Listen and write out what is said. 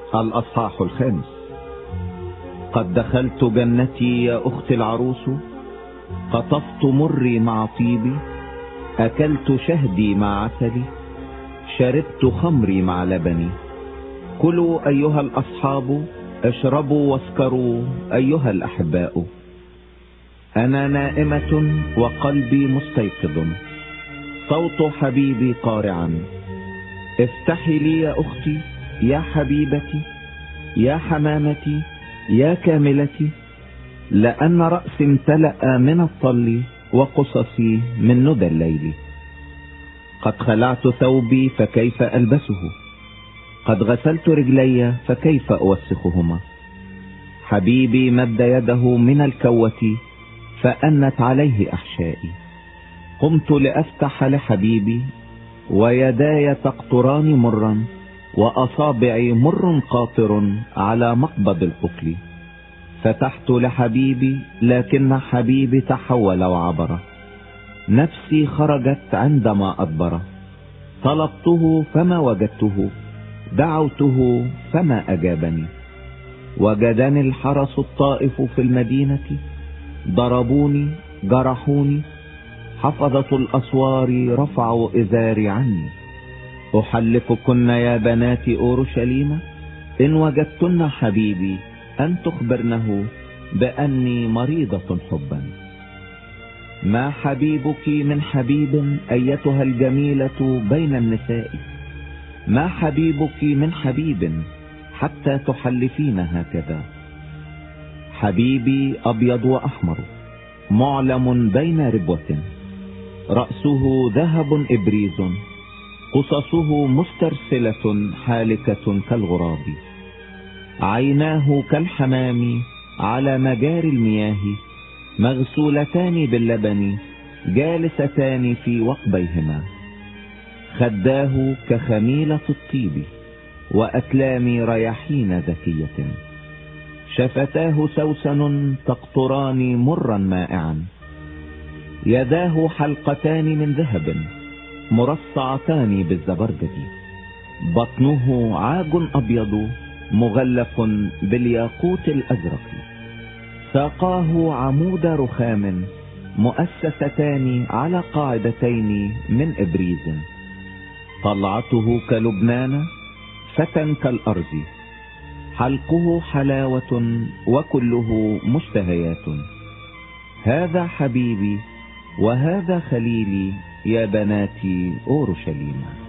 الأصحاح 5. قد دخلت جنتي يا أختي العروس، قطفت مري مع طيبي، أكلت شهدي مع عسلي، شربت خمري مع لبني. كلوا أيها الأصحاب، اشربوا واسكروا أيها الأحباء. أنا نائمة وقلبي مستيقظ، صوت حبيبي قارعا. افتحي لي يا أختي، يا حبيبتي، يا حمامتي، يا كاملتي، لأن رأسي امتلأ من الطل وقصصي من ندى الليل. قد خلعت ثوبي فكيف ألبسه، قد غسلت رجلي فكيف أوسخهما. حبيبي مد يده من الكوة فأنت عليه أحشائي. قمت لأفتح لحبيبي، ويداي تقطران مرا، وأصابعي مر قاطر على مقبض القفل. فتحت لحبيبي، لكن حبيبي تحول وعبر. نفسي خرجت عندما أدبر. طلبته فما وجدته، دعوته فما أجابني. وجدني الحرس الطائف في المدينة، ضربوني جرحوني، حفظة الأسوار رفعوا إزاري عني. أحلفكن يا بنات أورشليم، إن وجدتن حبيبي أن تخبرنه بأني مريضة حبا. ما حبيبك من حبيب أيتها الجميلة بين النساء، ما حبيبك من حبيب حتى تحلفين هكذا. حبيبي أبيض وأحمر، معلم بين ربوة، رأسه ذهب إبريز، قصصه مسترسلة حالكة كالغراب. عيناه كالحمام على مجاري المياه، مغسولتان باللبن، جالستان في وقبيهما. خداه كخميلة الطيب، وأكلام رياحين ذكية. شفتاه سوسن تقطران مرا مائعا. يداه حلقتان من ذهب، مرصعتان بالزبرجد. بطنه عاج أبيض مغلف بالياقوت الأزرق. ساقاه عمود رخام، مؤسستان على قاعدتين من إبريز. طلعته كلبنان، فتى كالأرز. حلقه حلاوة وكله مشتهيات. هذا حبيبي وهذا خليلي يا بنات أورشليم.